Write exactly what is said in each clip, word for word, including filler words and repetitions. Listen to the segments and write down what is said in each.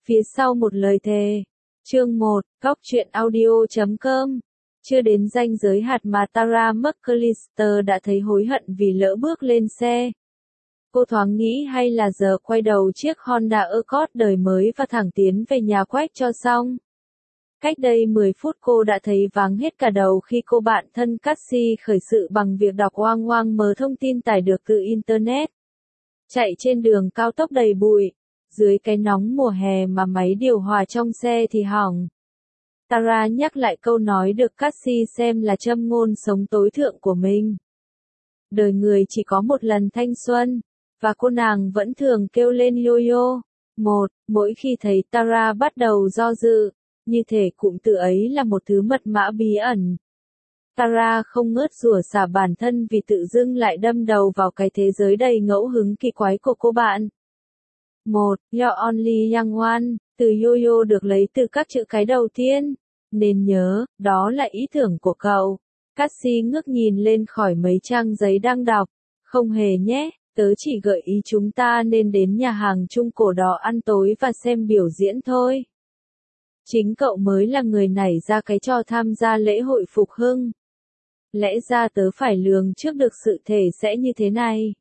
Phía sau một lời thề. Chương một, Góc truyện audio chấm com. Chưa đến ranh giới hạt mà Tara McAllister đã thấy hối hận vì lỡ bước lên xe. Cô thoáng nghĩ hay là giờ quay đầu chiếc Honda Accord đời mới và thẳng tiến về nhà quách cho xong. Cách đây mười phút cô đã thấy váng hết cả đầu khi cô bạn thân Cassie khởi sự bằng việc đọc oang oang mớ thông tin tải được từ Internet. Chạy trên đường cao tốc đầy bụi, dưới cái nóng mùa hè mà máy điều hòa trong xe thì hỏng. Tara nhắc lại câu nói được Cassie xem là châm ngôn sống tối thượng của mình. Đời người chỉ có một lần thanh xuân, và cô nàng vẫn thường kêu lên yo-yo. Một, mỗi khi thấy Tara bắt đầu do dự, như thể cụm từ ấy là một thứ mật mã bí ẩn. Tara không ngớt rủa xả bản thân vì tự dưng lại đâm đầu vào cái thế giới đầy ngẫu hứng kỳ quái của cô bạn. Một, You're only young one, từ yo-yo được lấy từ các chữ cái đầu tiên. Nên nhớ, đó là ý tưởng của cậu. Cassie ngước nhìn lên khỏi mấy trang giấy đang đọc. Không hề nhé, tớ chỉ gợi ý chúng ta nên đến nhà hàng Trung Cổ Đỏ ăn tối và xem biểu diễn thôi. Chính cậu mới là người nảy ra cái trò tham gia lễ hội phục hưng. Lẽ ra tớ phải lường trước được sự thể sẽ như thế này.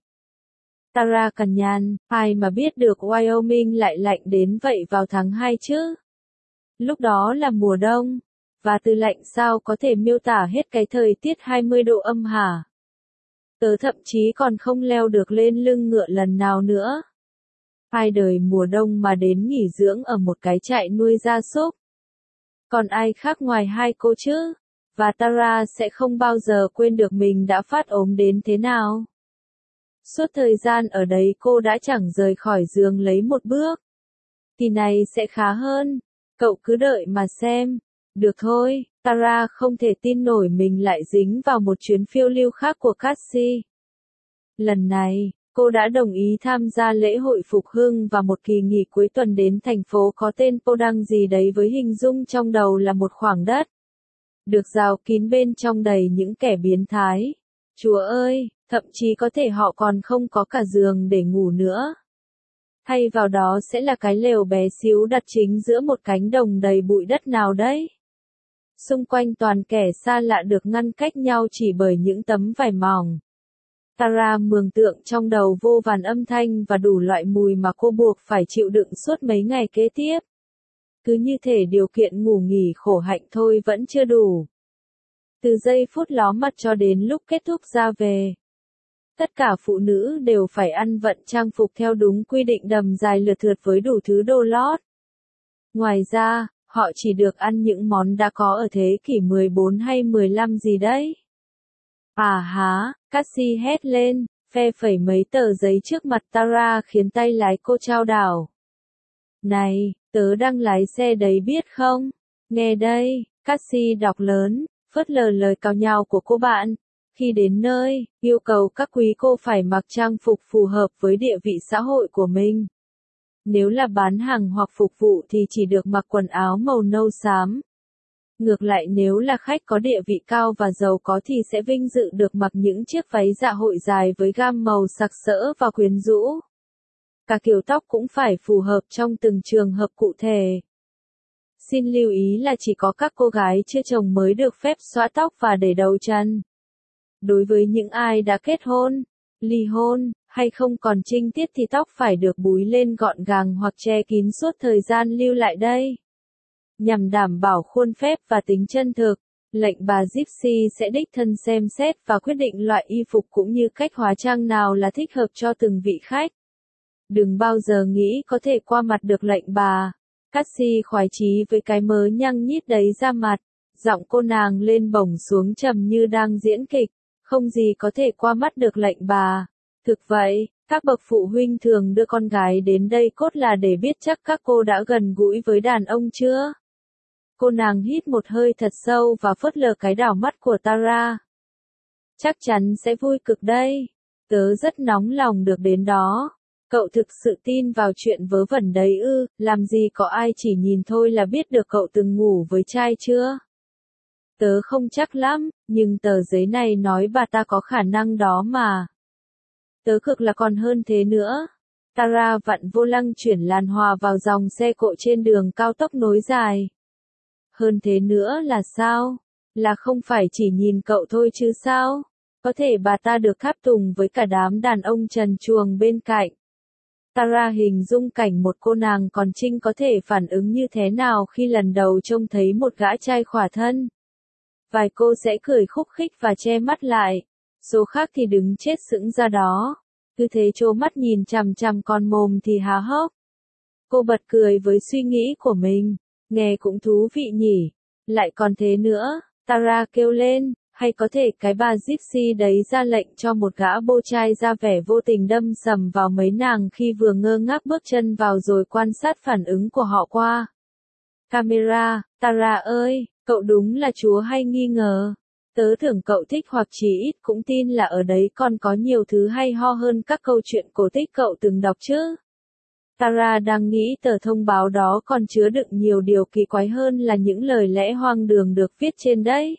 Tara cằn nhằn, ai mà biết được Wyoming lại lạnh đến vậy vào tháng hai chứ? Lúc đó là mùa đông, và từ lạnh sao có thể miêu tả hết cái thời tiết hai mươi độ âm hả? Tớ thậm chí còn không leo được lên lưng ngựa lần nào nữa. Ai đời mùa đông mà đến nghỉ dưỡng ở một cái trại nuôi gia súc? Còn ai khác ngoài hai cô chứ? Và Tara sẽ không bao giờ quên được mình đã phát ốm đến thế nào. Suốt thời gian ở đấy cô đã chẳng rời khỏi giường lấy một bước. Kỳ này sẽ khá hơn. Cậu cứ đợi mà xem. Được thôi, Tara không thể tin nổi mình lại dính vào một chuyến phiêu lưu khác của Cassie. Lần này, cô đã đồng ý tham gia lễ hội phục hưng và một kỳ nghỉ cuối tuần đến thành phố có tên Podang gì đấy với hình dung trong đầu là một khoảng đất. Được rào kín bên trong đầy những kẻ biến thái. Chúa ơi, thậm chí có thể họ còn không có cả giường để ngủ nữa. Thay vào đó sẽ là cái lều bé xíu đặt chính giữa một cánh đồng đầy bụi đất nào đấy. Xung quanh toàn kẻ xa lạ được ngăn cách nhau chỉ bởi những tấm vải mỏng. Tara mường tượng trong đầu vô vàn âm thanh và đủ loại mùi mà cô buộc phải chịu đựng suốt mấy ngày kế tiếp. Cứ như thể điều kiện ngủ nghỉ khổ hạnh thôi vẫn chưa đủ. Từ giây phút ló mặt cho đến lúc kết thúc ra về. Tất cả phụ nữ đều phải ăn vận trang phục theo đúng quy định đầm dài lượt thượt với đủ thứ đồ lót. Ngoài ra, họ chỉ được ăn những món đã có ở thế kỷ mười bốn hay mười lăm gì đấy. À há, Cassie hét lên, phe phẩy mấy tờ giấy trước mặt Tara khiến tay lái cô chao đảo. Này, tớ đang lái xe đấy biết không? Nghe đây, Cassie đọc lớn, phớt lờ lời cào nhào của cô bạn. Khi đến nơi, yêu cầu các quý cô phải mặc trang phục phù hợp với địa vị xã hội của mình. Nếu là bán hàng hoặc phục vụ thì chỉ được mặc quần áo màu nâu xám. Ngược lại nếu là khách có địa vị cao và giàu có thì sẽ vinh dự được mặc những chiếc váy dạ hội dài với gam màu sặc sỡ và quyến rũ. Cả kiểu tóc cũng phải phù hợp trong từng trường hợp cụ thể. Xin lưu ý là chỉ có các cô gái chưa chồng mới được phép xõa tóc và để đầu chân. Đối với những ai đã kết hôn, ly hôn, hay không còn trinh tiết thì tóc phải được búi lên gọn gàng hoặc che kín suốt thời gian lưu lại đây. Nhằm đảm bảo khuôn phép và tính chân thực, lệnh bà Gypsy sẽ đích thân xem xét và quyết định loại y phục cũng như cách hóa trang nào là thích hợp cho từng vị khách. Đừng bao giờ nghĩ có thể qua mặt được lệnh bà. Cassie khoái chí với cái mớ nhăng nhít đấy ra mặt, giọng cô nàng lên bổng xuống trầm như đang diễn kịch, không gì có thể qua mắt được lệnh bà. Thực vậy, các bậc phụ huynh thường đưa con gái đến đây cốt là để biết chắc các cô đã gần gũi với đàn ông chưa. Cô nàng hít một hơi thật sâu và phớt lờ cái đảo mắt của Tara. Chắc chắn sẽ vui cực đây. Tớ rất nóng lòng được đến đó. Cậu thực sự tin vào chuyện vớ vẩn đấy ư, làm gì có ai chỉ nhìn thôi là biết được cậu từng ngủ với trai chưa? Tớ không chắc lắm, nhưng tờ giấy này nói bà ta có khả năng đó mà. Tớ cực là còn hơn thế nữa. Tara vặn vô lăng chuyển làn hòa vào dòng xe cộ trên đường cao tốc nối dài. Hơn thế nữa là sao? Là không phải chỉ nhìn cậu thôi chứ sao? Có thể bà ta được tháp tùng với cả đám đàn ông trần truồng bên cạnh. Tara hình dung cảnh một cô nàng còn trinh có thể phản ứng như thế nào khi lần đầu trông thấy một gã trai khỏa thân. Vài cô sẽ cười khúc khích và che mắt lại, số khác thì đứng chết sững ra đó, cứ thế trố mắt nhìn chằm chằm còn mồm thì há hốc. Cô bật cười với suy nghĩ của mình, nghe cũng thú vị nhỉ, lại còn thế nữa, Tara kêu lên, hay có thể cái bà Gypsy đấy ra lệnh cho một gã bô trai ra vẻ vô tình đâm sầm vào mấy nàng khi vừa ngơ ngác bước chân vào rồi quan sát phản ứng của họ qua camera. Tara ơi, cậu đúng là chúa hay nghi ngờ. Tớ tưởng cậu thích hoặc chỉ ít cũng tin là ở đấy còn có nhiều thứ hay ho hơn các câu chuyện cổ tích cậu từng đọc chứ. Tara đang nghĩ tờ thông báo đó còn chứa đựng nhiều điều kỳ quái hơn là những lời lẽ hoang đường được viết trên đấy.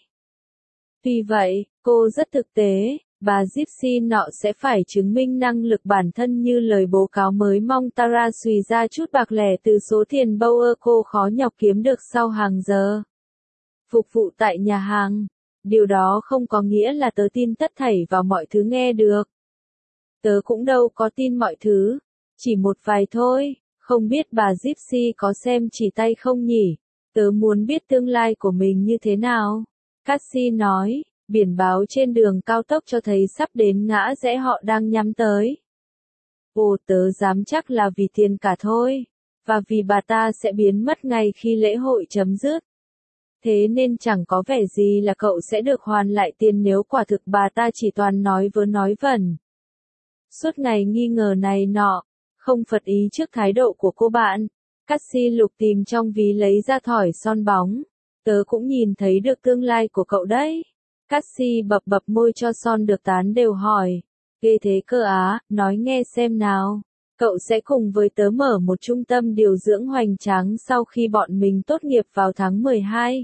Tuy vậy, cô rất thực tế, bà Gypsy nọ sẽ phải chứng minh năng lực bản thân như lời bố cáo mới mong Tara xùy ra chút bạc lẻ từ số tiền Bauer cô khó nhọc kiếm được sau hàng giờ phục vụ tại nhà hàng. Điều đó không có nghĩa là tớ tin tất thảy vào mọi thứ nghe được. Tớ cũng đâu có tin mọi thứ, chỉ một vài thôi, không biết bà Gypsy có xem chỉ tay không nhỉ? Tớ muốn biết tương lai của mình như thế nào. Cassie nói, biển báo trên đường cao tốc cho thấy sắp đến ngã rẽ họ đang nhắm tới. Ồ, tớ dám chắc là vì tiền cả thôi, và vì bà ta sẽ biến mất ngay khi lễ hội chấm dứt. Thế nên chẳng có vẻ gì là cậu sẽ được hoàn lại tiền nếu quả thực bà ta chỉ toàn nói vớ nói vẩn. Suốt ngày nghi ngờ này nọ, không phật ý trước thái độ của cô bạn, Cassie lục tìm trong ví lấy ra thỏi son bóng. Tớ cũng nhìn thấy được tương lai của cậu đấy. Cassie bập bập môi cho son được tán đều hỏi. Ghê thế cơ á, nói nghe xem nào. Cậu sẽ cùng với tớ mở một trung tâm điều dưỡng hoành tráng sau khi bọn mình tốt nghiệp vào tháng mười hai.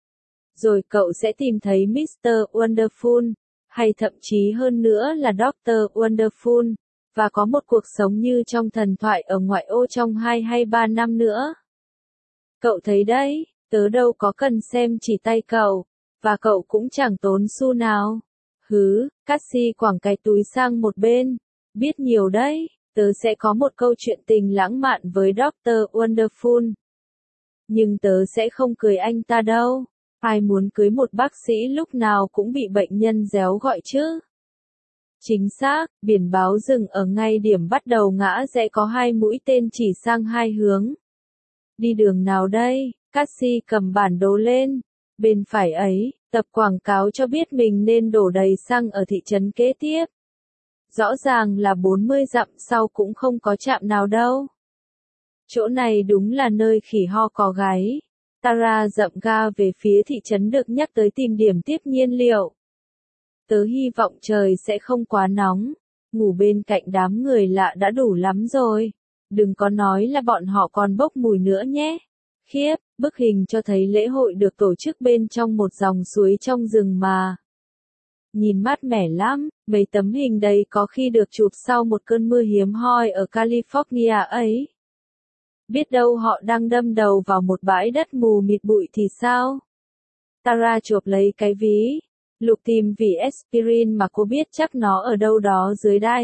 Rồi cậu sẽ tìm thấy mít tơ Wonderful, hay thậm chí hơn nữa là doctor Wonderful, và có một cuộc sống như trong thần thoại ở ngoại ô trong hai hay ba năm nữa. Cậu thấy đấy, tớ đâu có cần xem chỉ tay cậu, và cậu cũng chẳng tốn xu nào. Hứ, Cassie quẳng cái túi sang một bên. Biết nhiều đấy, tớ sẽ có một câu chuyện tình lãng mạn với doctor Wonderful. Nhưng tớ sẽ không cưới anh ta đâu. Ai muốn cưới một bác sĩ lúc nào cũng bị bệnh nhân réo gọi chứ? Chính xác, biển báo dừng ở ngay điểm bắt đầu ngã rẽ có hai mũi tên chỉ sang hai hướng. Đi đường nào đây? Cassie cầm bản đồ lên. Bên phải ấy, tập quảng cáo cho biết mình nên đổ đầy xăng ở thị trấn kế tiếp. Rõ ràng là bốn mươi dặm sau cũng không có trạm nào đâu. Chỗ này đúng là nơi khỉ ho có gáy. Tara dậm ga về phía thị trấn được nhắc tới tìm điểm tiếp nhiên liệu. Tớ hy vọng trời sẽ không quá nóng. Ngủ bên cạnh đám người lạ đã đủ lắm rồi. Đừng có nói là bọn họ còn bốc mùi nữa nhé. Khiếp, bức hình cho thấy lễ hội được tổ chức bên trong một dòng suối trong rừng mà. Nhìn mát mẻ lắm, mấy tấm hình đây có khi được chụp sau một cơn mưa hiếm hoi ở California ấy. Biết đâu họ đang đâm đầu vào một bãi đất mù mịt bụi thì sao? Tara chộp lấy cái ví, lục tìm vỉ aspirin mà cô biết chắc nó ở đâu đó dưới đáy.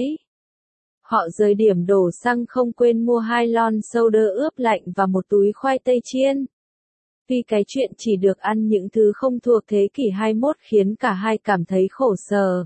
Họ rời điểm đổ xăng không quên mua hai lon soda ướp lạnh và một túi khoai tây chiên. Vì cái chuyện chỉ được ăn những thứ không thuộc thế kỷ hai mươi mốt khiến cả hai cảm thấy khổ sở.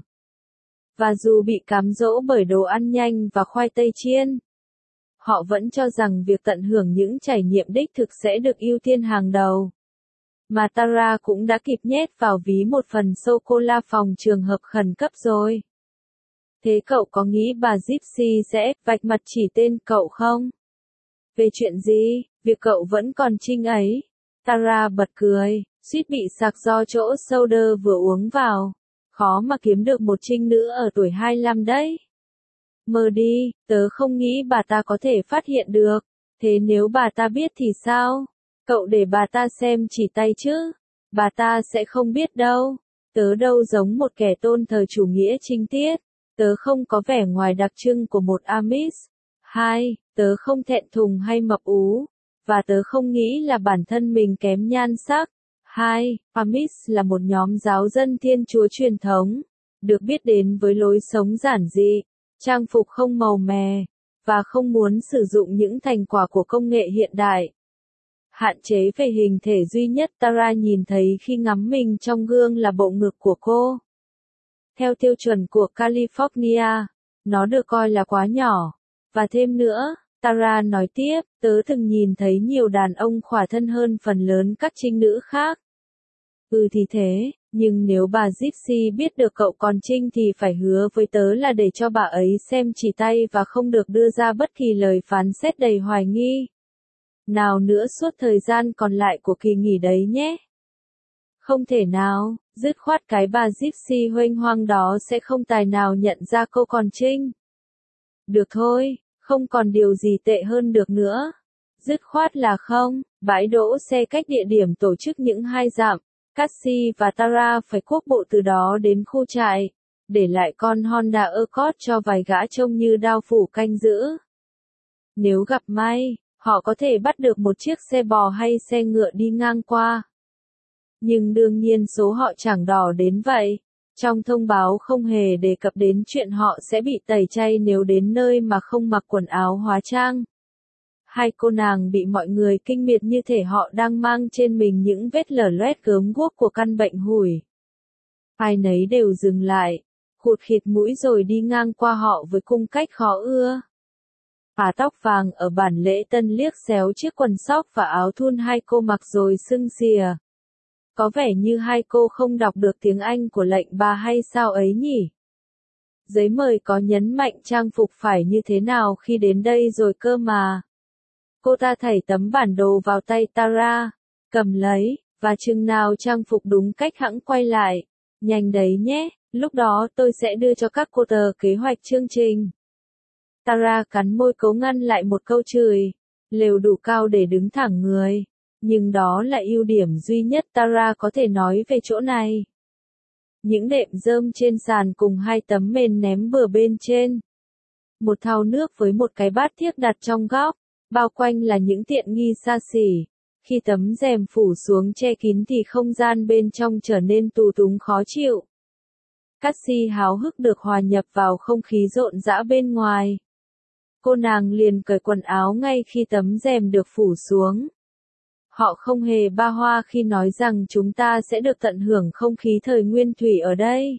Và dù bị cám dỗ bởi đồ ăn nhanh và khoai tây chiên, họ vẫn cho rằng việc tận hưởng những trải nghiệm đích thực sẽ được ưu tiên hàng đầu. Mà Tara cũng đã kịp nhét vào ví một phần sô-cô-la phòng trường hợp khẩn cấp rồi. Thế cậu có nghĩ bà Gypsy sẽ vạch mặt chỉ tên cậu không? Về chuyện gì? Việc cậu vẫn còn trinh ấy. Tara bật cười, suýt bị sặc do chỗ soda vừa uống vào. Khó mà kiếm được một trinh nữ ở tuổi hai mươi lăm đấy. Mơ đi, tớ không nghĩ bà ta có thể phát hiện được. Thế nếu bà ta biết thì sao? Cậu để bà ta xem chỉ tay chứ? Bà ta sẽ không biết đâu. Tớ đâu giống một kẻ tôn thờ chủ nghĩa trinh tiết. Tớ không có vẻ ngoài đặc trưng của một Amish. Hai, tớ không thẹn thùng hay mập ú, và tớ không nghĩ là bản thân mình kém nhan sắc. Hai, Amish là một nhóm giáo dân Thiên Chúa truyền thống, được biết đến với lối sống giản dị, trang phục không màu mè, và không muốn sử dụng những thành quả của công nghệ hiện đại. Hạn chế về hình thể duy nhất Tara nhìn thấy khi ngắm mình trong gương là bộ ngực của cô. Theo tiêu chuẩn của California, nó được coi là quá nhỏ. Và thêm nữa, Tara nói tiếp, tớ từng nhìn thấy nhiều đàn ông khỏa thân hơn phần lớn các trinh nữ khác. Ừ thì thế, nhưng nếu bà Gypsy biết được cậu còn trinh thì phải hứa với tớ là để cho bà ấy xem chỉ tay và không được đưa ra bất kỳ lời phán xét đầy hoài nghi. Nào nữa suốt thời gian còn lại của kỳ nghỉ đấy nhé. Không thể nào, dứt khoát cái bà Gypsy huênh hoang đó sẽ không tài nào nhận ra cô còn trinh. Được thôi, không còn điều gì tệ hơn được nữa. Dứt khoát là không, bãi đỗ xe cách địa điểm tổ chức những hai dặm. Cassie và Tara phải cuốc bộ từ đó đến khu trại, để lại con Honda Accord cho vài gã trông như đao phủ canh giữ. Nếu gặp may, họ có thể bắt được một chiếc xe bò hay xe ngựa đi ngang qua. Nhưng đương nhiên số họ chẳng đỏ đến vậy. Trong thông báo không hề đề cập đến chuyện họ sẽ bị tẩy chay nếu đến nơi mà không mặc quần áo hóa trang. Hai cô nàng bị mọi người kinh miệt như thể họ đang mang trên mình những vết lở loét gớm guốc của căn bệnh hủi. Ai nấy đều dừng lại, khụt khịt mũi rồi đi ngang qua họ với cung cách khó ưa. Bà tóc vàng ở bản lễ tân liếc xéo chiếc quần sóc và áo thun hai cô mặc rồi sưng xìa. Có vẻ như hai cô không đọc được tiếng Anh của lệnh bà hay sao ấy nhỉ? Giấy mời có nhấn mạnh trang phục phải như thế nào khi đến đây rồi cơ mà. Cô ta thảy tấm bản đồ vào tay Tara, cầm lấy, và chừng nào trang phục đúng cách hẵng quay lại. Nhanh đấy nhé, lúc đó tôi sẽ đưa cho các cô tờ kế hoạch chương trình. Tara cắn môi cố ngăn lại một câu chửi, lều đủ cao để đứng thẳng người. Nhưng đó là ưu điểm duy nhất Tara có thể nói về chỗ này. Những đệm rơm trên sàn cùng hai tấm mền ném bừa bên trên. Một thau nước với một cái bát thiếc đặt trong góc. Bao quanh là những tiện nghi xa xỉ. Khi tấm rèm phủ xuống che kín thì không gian bên trong trở nên tù túng khó chịu. Cassie háo hức được hòa nhập vào không khí rộn rã bên ngoài. Cô nàng liền cởi quần áo ngay khi tấm rèm được phủ xuống. Họ không hề ba hoa khi nói rằng chúng ta sẽ được tận hưởng không khí thời nguyên thủy ở đây.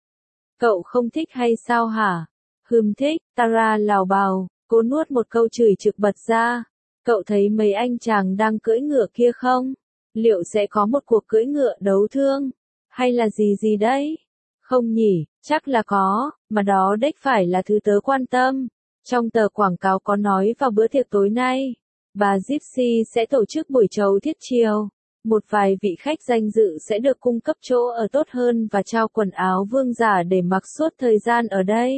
Cậu không thích hay sao hả? Hừm thích, Tara lào bào. Cô nuốt một câu chửi trực bật ra. Cậu thấy mấy anh chàng đang cưỡi ngựa kia không? Liệu sẽ có một cuộc cưỡi ngựa đấu thương? Hay là gì gì đấy? Không nhỉ, chắc là có, mà đó đếch phải là thứ tớ quan tâm. Trong tờ quảng cáo có nói vào bữa tiệc tối nay, bà Gypsy sẽ tổ chức buổi trầu thiết chiều. Một vài vị khách danh dự sẽ được cung cấp chỗ ở tốt hơn và trao quần áo vương giả để mặc suốt thời gian ở đây.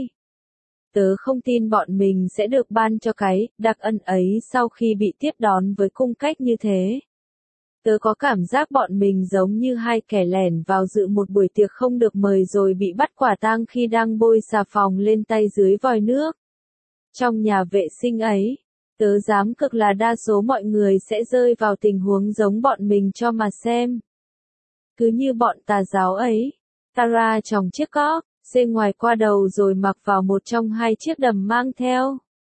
Tớ không tin bọn mình sẽ được ban cho cái đặc ân ấy sau khi bị tiếp đón với cung cách như thế. Tớ có cảm giác bọn mình giống như hai kẻ lẻn vào dự một buổi tiệc không được mời rồi bị bắt quả tang khi đang bôi xà phòng lên tay dưới vòi nước. Trong nhà vệ sinh ấy, tớ dám cực là đa số mọi người sẽ rơi vào tình huống giống bọn mình cho mà xem. Cứ như bọn tà giáo ấy, Tara tròng chiếc cóc, xê ngoài qua đầu rồi mặc vào một trong hai chiếc đầm mang theo.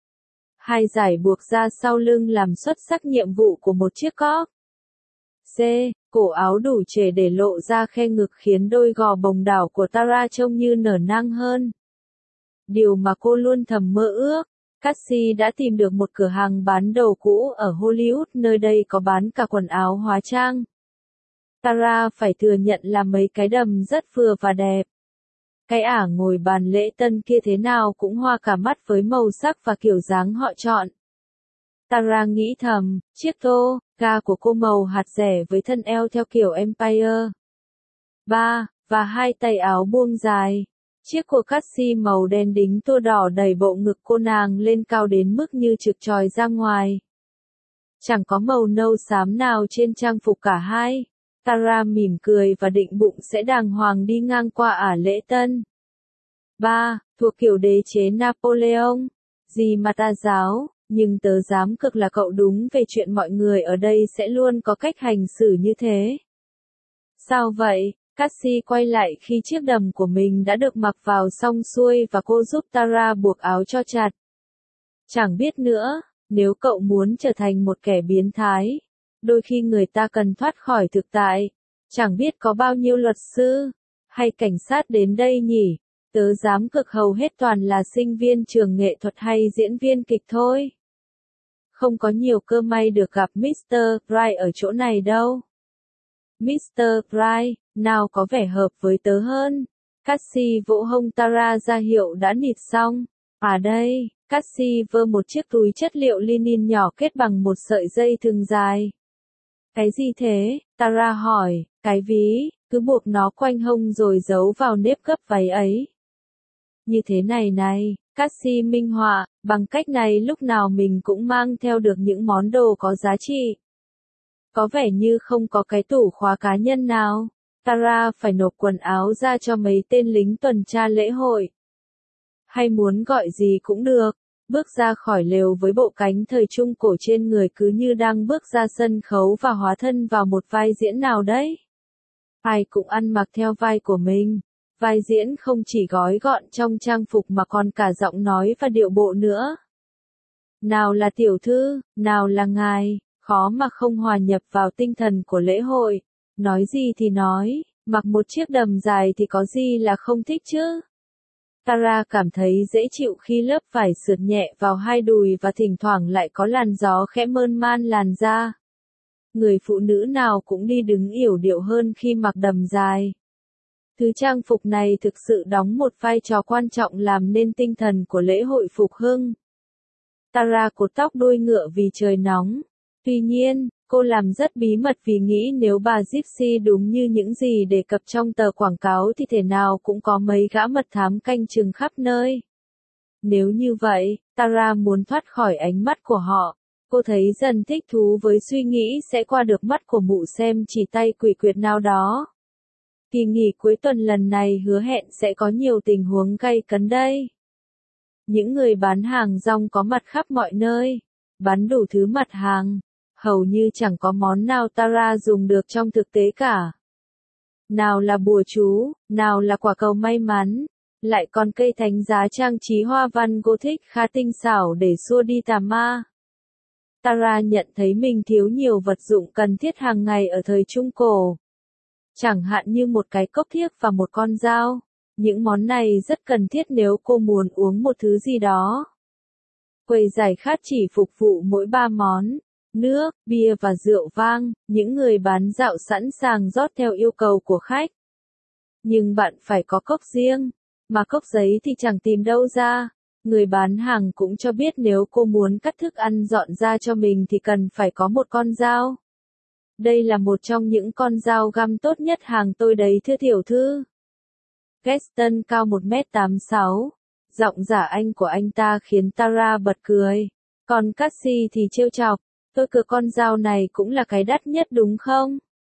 Hai dải buộc ra sau lưng làm xuất sắc nhiệm vụ của một chiếc cóc. C. Cổ áo đủ trễ để lộ ra khe ngực khiến đôi gò bồng đảo của Tara trông như nở nang hơn. Điều mà cô luôn thầm mơ ước. Cassie đã tìm được một cửa hàng bán đồ cũ ở Hollywood, nơi đây có bán cả quần áo hóa trang. Tara phải thừa nhận là mấy cái đầm rất vừa và đẹp. Cái ả ngồi bàn lễ tân kia thế nào cũng hoa cả mắt với màu sắc và kiểu dáng họ chọn. Tara nghĩ thầm, chiếc tô, ga của cô màu hạt rẻ với thân eo theo kiểu Empire. ba. Và hai tay áo buông dài. Chiếc của Cassie màu đen đính tua đỏ đẩy bộ ngực cô nàng lên cao đến mức như trực tròi ra ngoài. Chẳng có màu nâu xám nào trên trang phục cả hai. Tara mỉm cười và định bụng sẽ đàng hoàng đi ngang qua ả lễ tân. ba. Thuộc kiểu đế chế Napoleon. Gì mà ta giáo, nhưng tớ dám cực là cậu đúng về chuyện mọi người ở đây sẽ luôn có cách hành xử như thế. Sao vậy? Cassie quay lại khi chiếc đầm của mình đã được mặc vào xong xuôi và cô giúp Tara buộc áo cho chặt. Chẳng biết nữa, nếu cậu muốn trở thành một kẻ biến thái, đôi khi người ta cần thoát khỏi thực tại. Chẳng biết có bao nhiêu luật sư hay cảnh sát đến đây nhỉ? Tớ dám cực hầu hết toàn là sinh viên trường nghệ thuật hay diễn viên kịch thôi. Không có nhiều cơ may được gặp mít tơ Bright ở chỗ này đâu. mít tơ Bright, nào có vẻ hợp với tớ hơn. Cassie vỗ hông Tara ra hiệu đã nịt xong. À đây, Cassie vơ một chiếc túi chất liệu linen nhỏ kết bằng một sợi dây thừng dài. Cái gì thế? Tara hỏi, cái ví, cứ buộc nó quanh hông rồi giấu vào nếp gấp váy ấy. Như thế này này, Cassie minh họa, bằng cách này lúc nào mình cũng mang theo được những món đồ có giá trị. Có vẻ như không có cái tủ khóa cá nhân nào. Tara phải nộp quần áo ra cho mấy tên lính tuần tra lễ hội. Hay muốn gọi gì cũng được, bước ra khỏi lều với bộ cánh thời trung cổ trên người cứ như đang bước ra sân khấu và hóa thân vào một vai diễn nào đấy. Ai cũng ăn mặc theo vai của mình. Vai diễn không chỉ gói gọn trong trang phục mà còn cả giọng nói và điệu bộ nữa. Nào là tiểu thư, nào là ngài, khó mà không hòa nhập vào tinh thần của lễ hội. Nói gì thì nói, mặc một chiếc đầm dài thì có gì là không thích chứ. Tara cảm thấy dễ chịu khi lớp vải sượt nhẹ vào hai đùi và thỉnh thoảng lại có làn gió khẽ mơn man làn da. Người phụ nữ nào cũng đi đứng yểu điệu hơn khi mặc đầm dài. Thứ trang phục này thực sự đóng một vai trò quan trọng làm nên tinh thần của lễ hội phục hưng. Tara cột tóc đuôi ngựa vì trời nóng. Tuy nhiên, cô làm rất bí mật vì nghĩ nếu bà Gypsy đúng như những gì đề cập trong tờ quảng cáo thì thể nào cũng có mấy gã mật thám canh chừng khắp nơi. Nếu như vậy, Tara muốn thoát khỏi ánh mắt của họ. Cô thấy dần thích thú với suy nghĩ sẽ qua được mắt của mụ xem chỉ tay quỷ quyệt nào đó. Kỳ nghỉ cuối tuần lần này hứa hẹn sẽ có nhiều tình huống gay cấn đây. Những người bán hàng rong có mặt khắp mọi nơi, bán đủ thứ mặt hàng, hầu như chẳng có món nào Tara dùng được trong thực tế cả. Nào là bùa chú, nào là quả cầu may mắn, lại còn cây thánh giá trang trí hoa văn Gothic khá tinh xảo để xua đi tà ma. Tara nhận thấy mình thiếu nhiều vật dụng cần thiết hàng ngày ở thời Trung Cổ. Chẳng hạn như một cái cốc thiếc và một con dao. Những món này rất cần thiết nếu cô muốn uống một thứ gì đó. Quầy giải khát chỉ phục vụ mỗi ba món, nước, bia và rượu vang, những người bán dạo sẵn sàng rót theo yêu cầu của khách. Nhưng bạn phải có cốc riêng, mà cốc giấy thì chẳng tìm đâu ra. Người bán hàng cũng cho biết nếu cô muốn cắt thức ăn dọn ra cho mình thì cần phải có một con dao. Đây là một trong những con dao găm tốt nhất hàng tôi đấy thưa tiểu thư. Gaston cao một mét tám mươi sáu. Giọng giả Anh của anh ta khiến Tara bật cười. Còn Cassie thì trêu chọc. Tôi cứ con dao này cũng là cái đắt nhất đúng không?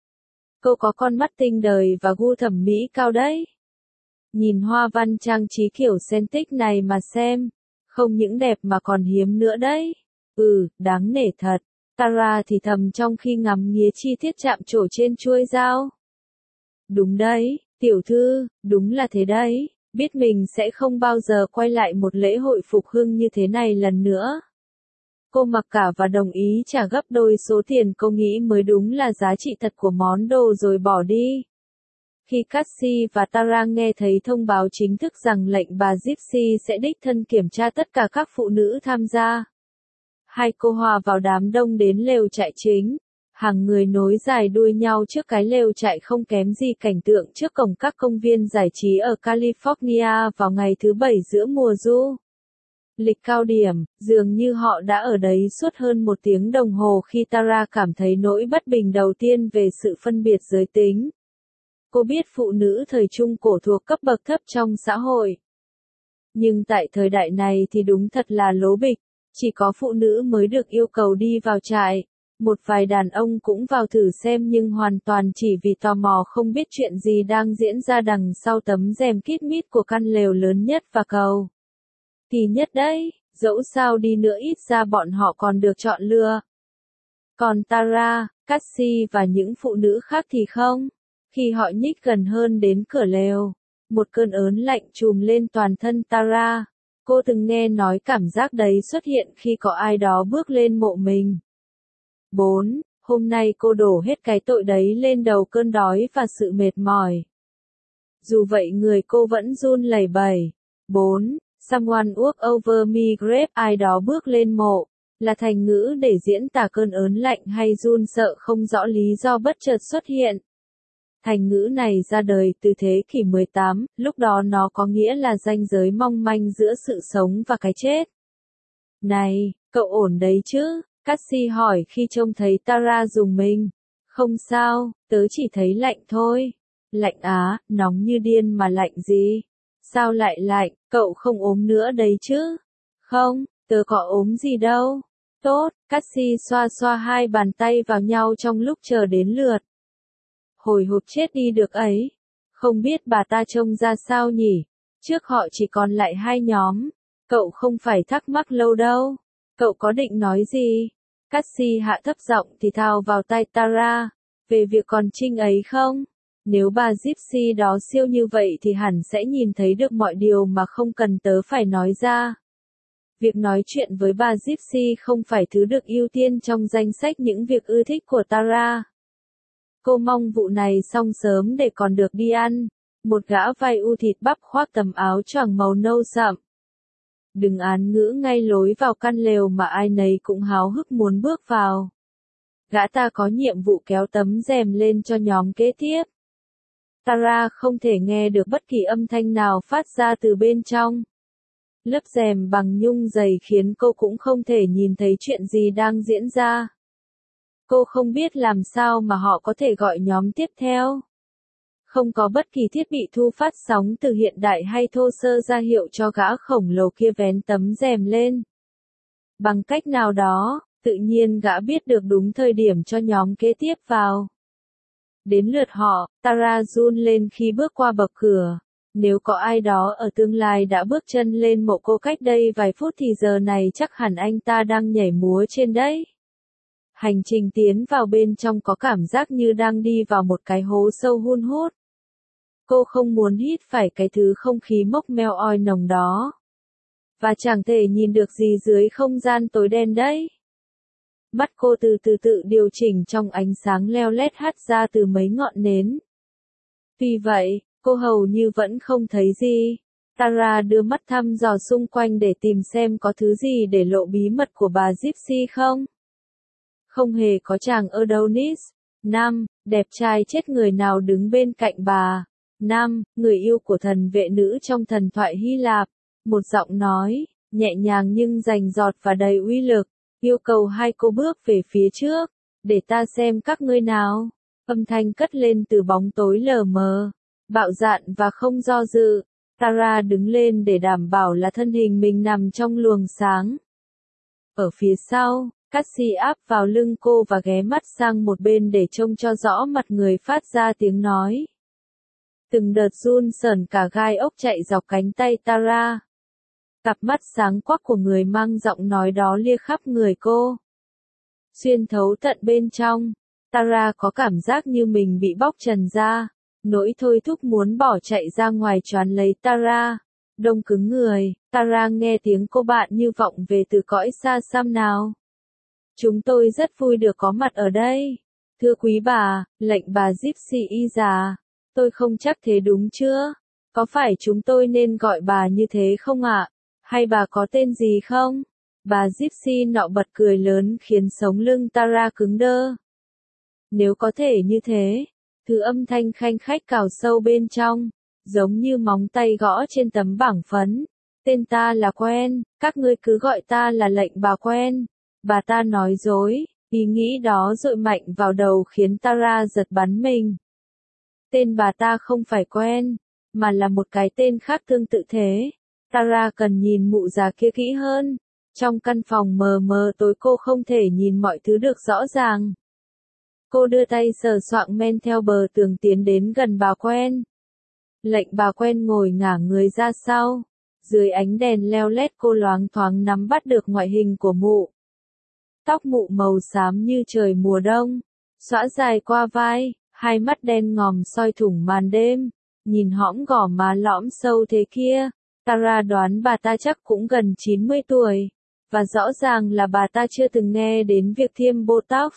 Cô có con mắt tinh đời và gu thẩm mỹ cao đấy. Nhìn hoa văn trang trí kiểu Celtic này mà xem. Không những đẹp mà còn hiếm nữa đấy. Ừ, đáng nể thật. Tara thì thầm trong khi ngắm nghía chi tiết chạm trổ trên chuôi dao. Đúng đấy, tiểu thư, đúng là thế đấy, biết mình sẽ không bao giờ quay lại một lễ hội phục hưng như thế này lần nữa. Cô mặc cả và đồng ý trả gấp đôi số tiền cô nghĩ mới đúng là giá trị thật của món đồ rồi bỏ đi. Khi Cassie và Tara nghe thấy thông báo chính thức rằng lệnh bà Gypsy sẽ đích thân kiểm tra tất cả các phụ nữ tham gia. Hai cô hòa vào đám đông đến lều trại chính. Hàng người nối dài đuôi nhau trước cái lều trại không kém gì cảnh tượng trước cổng các công viên giải trí ở California vào ngày thứ bảy giữa mùa du lịch cao điểm, dường như họ đã ở đấy suốt hơn một tiếng đồng hồ khi Tara cảm thấy nỗi bất bình đầu tiên về sự phân biệt giới tính. Cô biết phụ nữ thời Trung Cổ thuộc cấp bậc thấp trong xã hội. Nhưng tại thời đại này thì đúng thật là lố bịch, chỉ có phụ nữ mới được yêu cầu đi vào trại. Một vài đàn ông cũng vào thử xem nhưng hoàn toàn chỉ vì tò mò không biết chuyện gì đang diễn ra đằng sau tấm rèm kín mít của căn lều lớn nhất và cầu. Kỳ nhất đấy, Dẫu sao đi nữa ít ra bọn họ còn được chọn lựa. Còn Tara, Cassie và những phụ nữ khác thì không. Khi họ nhích gần hơn đến cửa lều, một cơn ớn lạnh trùm lên toàn thân Tara. Cô từng nghe nói cảm giác đấy xuất hiện khi có ai đó bước lên mộ mình. bốn. Hôm nay cô đổ hết cái tội đấy lên đầu cơn đói và sự mệt mỏi. Dù vậy người cô vẫn run lẩy bẩy. bốn. Someone walk over me grave, ai đó bước lên mộ, là thành ngữ để diễn tả cơn ớn lạnh hay run sợ không rõ lý do bất chợt xuất hiện. Thành ngữ này ra đời từ thế kỷ mười tám, lúc đó nó có nghĩa là ranh giới mong manh giữa sự sống và cái chết. Này, cậu ổn đấy chứ? Cassie hỏi khi trông thấy Tara rùng mình. Không sao, tớ chỉ thấy lạnh thôi. Lạnh á, nóng như điên mà lạnh gì? Sao lại lạnh, cậu không ốm nữa đấy chứ? Không, tớ có ốm gì đâu. Tốt, Cassie xoa xoa hai bàn tay vào nhau trong lúc chờ đến lượt. Hồi hộp chết đi được ấy. Không biết bà ta trông ra sao nhỉ? Trước họ chỉ còn lại hai nhóm. Cậu không phải thắc mắc lâu đâu. Cậu có định nói gì? Cassie hạ thấp giọng thì thào vào tai Tara. Về việc còn Trinh ấy không? Nếu bà Gypsy đó siêu như vậy thì hẳn sẽ nhìn thấy được mọi điều mà không cần tớ phải nói ra. Việc nói chuyện với bà Gypsy không phải thứ được ưu tiên trong danh sách những việc ưa thích của Tara. Cô mong vụ này xong sớm để còn được đi ăn. Một gã vai u thịt bắp khoác tấm áo choàng màu nâu sậm. Đừng án ngữ ngay lối vào căn lều mà ai nấy cũng háo hức muốn bước vào. Gã ta có nhiệm vụ kéo tấm rèm lên cho nhóm kế tiếp. Tara không thể nghe được bất kỳ âm thanh nào phát ra từ bên trong. Lớp rèm bằng nhung dày khiến cô cũng không thể nhìn thấy chuyện gì đang diễn ra. Cô không biết làm sao mà họ có thể gọi nhóm tiếp theo. Không có bất kỳ thiết bị thu phát sóng từ hiện đại hay thô sơ ra hiệu cho gã khổng lồ kia vén tấm rèm lên. Bằng cách nào đó, tự nhiên gã biết được đúng thời điểm cho nhóm kế tiếp vào. Đến lượt họ, Tara run lên khi bước qua bậc cửa. Nếu có ai đó ở tương lai đã bước chân lên mộ cô cách đây vài phút thì giờ này chắc hẳn anh ta đang nhảy múa trên đấy. Hành trình tiến vào bên trong có cảm giác như đang đi vào một cái hố sâu hun hút. Cô không muốn hít phải cái thứ không khí mốc meo oi nồng đó. Và chẳng thể nhìn được gì dưới không gian tối đen đấy. Mắt cô từ từ tự điều chỉnh trong ánh sáng leo lét hắt ra từ mấy ngọn nến. Vì vậy, cô hầu như vẫn không thấy gì. Tara đưa mắt thăm dò xung quanh để tìm xem có thứ gì để lộ bí mật của bà Gypsy không. Không hề có chàng Adonis. năm. Đẹp trai chết người nào đứng bên cạnh bà. năm. Người yêu của thần vệ nữ trong thần thoại Hy Lạp. Một giọng nói, nhẹ nhàng nhưng rành rọt và đầy uy lực, yêu cầu hai cô bước về phía trước, để ta xem các ngươi nào. Âm thanh cất lên từ bóng tối lờ mờ, bạo dạn và không do dự. Tara đứng lên để đảm bảo là thân hình mình nằm trong luồng sáng. Ở phía sau, Cassie áp vào lưng cô và ghé mắt sang một bên để trông cho rõ mặt người phát ra tiếng nói. Từng đợt run sờn cả gai ốc chạy dọc cánh tay Tara. Cặp mắt sáng quắc của người mang giọng nói đó lia khắp người cô. Xuyên thấu tận bên trong, Tara có cảm giác như mình bị bóc trần ra. Nỗi thôi thúc muốn bỏ chạy ra ngoài choán lấy Tara. Đông cứng người, Tara nghe tiếng cô bạn như vọng về từ cõi xa xăm nào. Chúng tôi rất vui được có mặt ở đây. Thưa quý bà, lệnh bà Gypsy y già. Tôi không chắc thế đúng chưa? Có phải chúng tôi nên gọi bà như thế không ạ? Hay bà có tên gì không? Bà Gypsy nọ bật cười lớn khiến sống lưng Tara cứng đơ. Nếu có thể như thế, thứ âm thanh khanh khách cào sâu bên trong, giống như móng tay gõ trên tấm bảng phấn. Tên ta là quen, các ngươi cứ gọi ta là lệnh bà quen. Bà ta nói dối, ý nghĩ đó dội mạnh vào đầu khiến Tara giật bắn mình. Tên bà ta không phải quen, mà là một cái tên khác tương tự thế. Tara cần nhìn mụ già kia kỹ hơn. Trong căn phòng mờ mờ tối cô không thể nhìn mọi thứ được rõ ràng. Cô đưa tay sờ soạng men theo bờ tường tiến đến gần bà quen. Lệnh bà quen ngồi ngả người ra sau. Dưới ánh đèn leo lét cô loáng thoáng nắm bắt được ngoại hình của mụ. Tóc mụ màu xám như trời mùa đông, xõa dài qua vai, hai mắt đen ngòm soi thủng màn đêm, nhìn hõm gò má lõm sâu thế kia. Tara đoán bà ta chắc cũng gần chín mươi tuổi, và rõ ràng là bà ta chưa từng nghe đến việc tiêm Botox.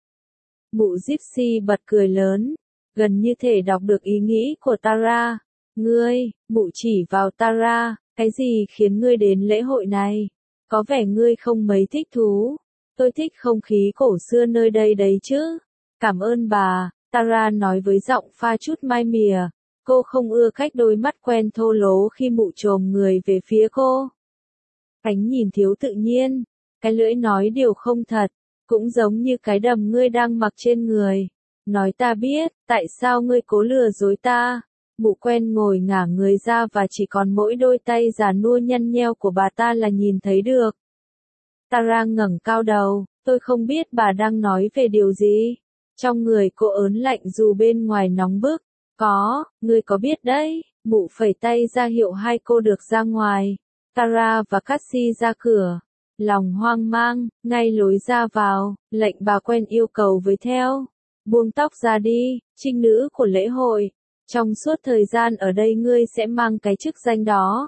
Mụ Gypsy bật cười lớn, gần như thể đọc được ý nghĩ của Tara. Ngươi, mụ chỉ vào Tara, cái gì khiến ngươi đến lễ hội này? Có vẻ ngươi không mấy thích thú. Tôi thích không khí cổ xưa nơi đây đấy chứ. Cảm ơn bà, Tara nói với giọng pha chút mai mỉa. Cô không ưa cách đôi mắt quen thô lố khi mụ chồm người về phía cô. Cánh nhìn thiếu tự nhiên, cái lưỡi nói điều không thật, cũng giống như cái đầm ngươi đang mặc trên người. Nói ta biết, tại sao ngươi cố lừa dối ta? Mụ quen ngồi ngả người ra và chỉ còn mỗi đôi tay già nua nhăn nheo của bà ta là nhìn thấy được. Tara ngẩng cao đầu, tôi không biết bà đang nói về điều gì. Trong người cô ớn lạnh dù bên ngoài nóng bức. Có, ngươi có biết đấy, mụ phẩy tay ra hiệu hai cô được ra ngoài. Tara và Cassie ra cửa. Lòng hoang mang, ngay lối ra vào, lệnh bà quen yêu cầu với theo. Buông tóc ra đi, trinh nữ của lễ hội. Trong suốt thời gian ở đây ngươi sẽ mang cái chức danh đó.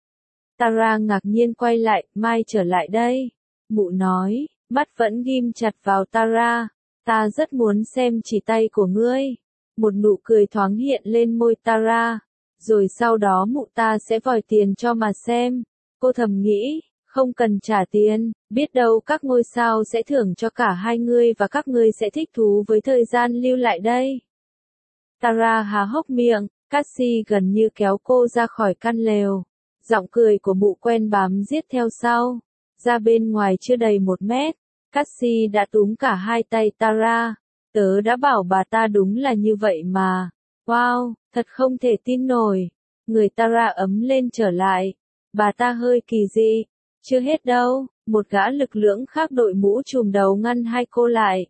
Tara ngạc nhiên quay lại, mai trở lại đây. Mụ nói, mắt vẫn ghim chặt vào Tara. Ta rất muốn xem chỉ tay của ngươi. Một nụ cười thoáng hiện lên môi Tara. Rồi sau đó mụ ta sẽ vòi tiền cho mà xem. Cô thầm nghĩ, không cần trả tiền, biết đâu các ngôi sao sẽ thưởng cho cả hai ngươi và các ngươi sẽ thích thú với thời gian lưu lại đây. Tara há hốc miệng, Cassie gần như kéo cô ra khỏi căn lều. Giọng cười của mụ quen bám giết theo sau. Ra bên ngoài chưa đầy một mét, Cassie đã túm cả hai tay Tara. Tớ đã bảo bà ta đúng là như vậy mà. Wow, thật không thể tin nổi. Người Tara ấm lên trở lại. Bà ta hơi kỳ dị. Chưa hết đâu, một gã lực lưỡng khác đội mũ trùm đầu ngăn hai cô lại.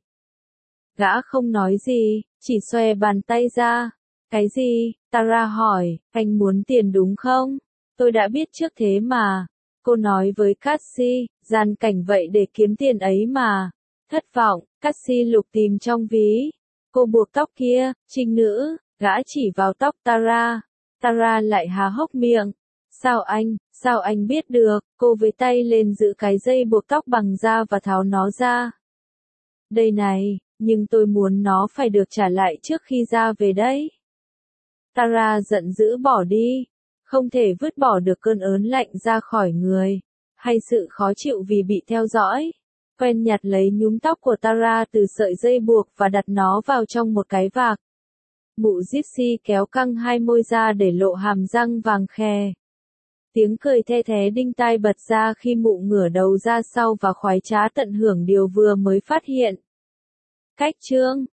Gã không nói gì, chỉ xòe bàn tay ra. Cái gì? Tara hỏi, anh muốn tiền đúng không? Tôi đã biết trước thế mà. Cô nói với Cassie, gian cảnh vậy để kiếm tiền ấy mà. Thất vọng, Cassie lục tìm trong ví. Cô buộc tóc kia, trinh nữ, gã chỉ vào tóc Tara. Tara lại há hốc miệng. Sao anh, sao anh biết được? Cô với tay lên giữ cái dây buộc tóc bằng da và tháo nó ra. Đây này, nhưng tôi muốn nó phải được trả lại trước khi ra về đấy. Tara giận dữ bỏ đi. Không thể vứt bỏ được cơn ớn lạnh ra khỏi người. Hay sự khó chịu vì bị theo dõi. Quen nhặt lấy nhúm tóc của Tara từ sợi dây buộc và đặt nó vào trong một cái vạc. Mụ Gypsy kéo căng hai môi ra để lộ hàm răng vàng khè. Tiếng cười the thé đinh tai bật ra khi mụ ngửa đầu ra sau và khoái trá tận hưởng điều vừa mới phát hiện. Cách chương